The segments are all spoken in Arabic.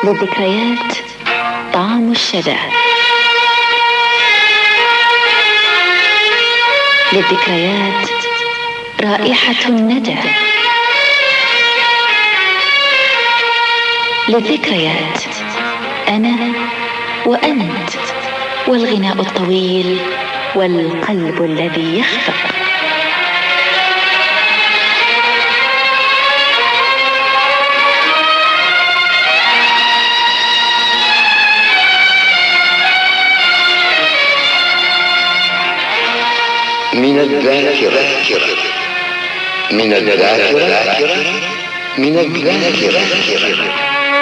للذكريات طعم الشذا، للذكريات رائحة الندى، للذكريات أنا وأنت والغناء الطويل والقلب الذي يخفق. من الذاكرة من الذاكرة من الذاكرة.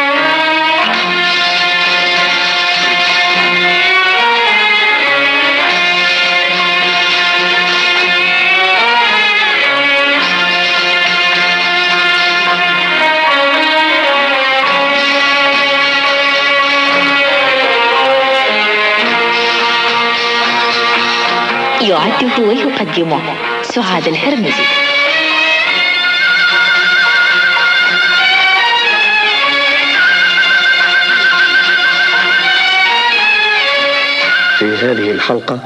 يعده ويقدمه سعاد الهرمزي. في هذه الحلقة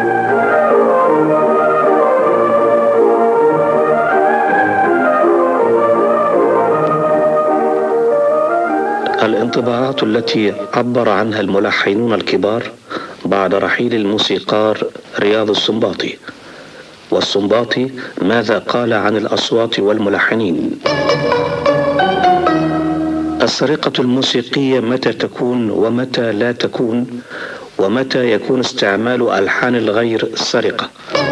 الانطباعات التي عبر عنها الملحنون الكبار بعد رحيل الموسيقار رياض السنباطي، والسنباطي ماذا قال عن الأصوات والملحنين. السرقة الموسيقية متى تكون ومتى لا تكون، ومتى يكون استعمال ألحان الغير سرقة.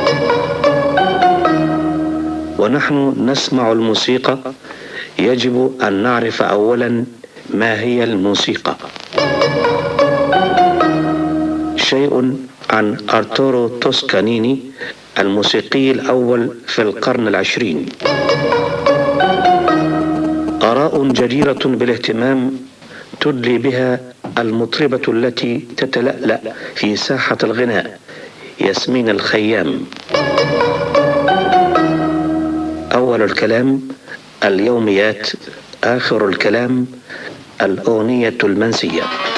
ونحن نسمع الموسيقى يجب أن نعرف أولا ما هي الموسيقى. شيء عن أرتورو توسكانيني الموسيقي الأول في القرن العشرين. آراء جديرة بالاهتمام تدلي بها المطربة التي تتلألأ في ساحة الغناء ياسمين الخيام. أول الكلام اليوميات، آخر الكلام الأغنية المنسية.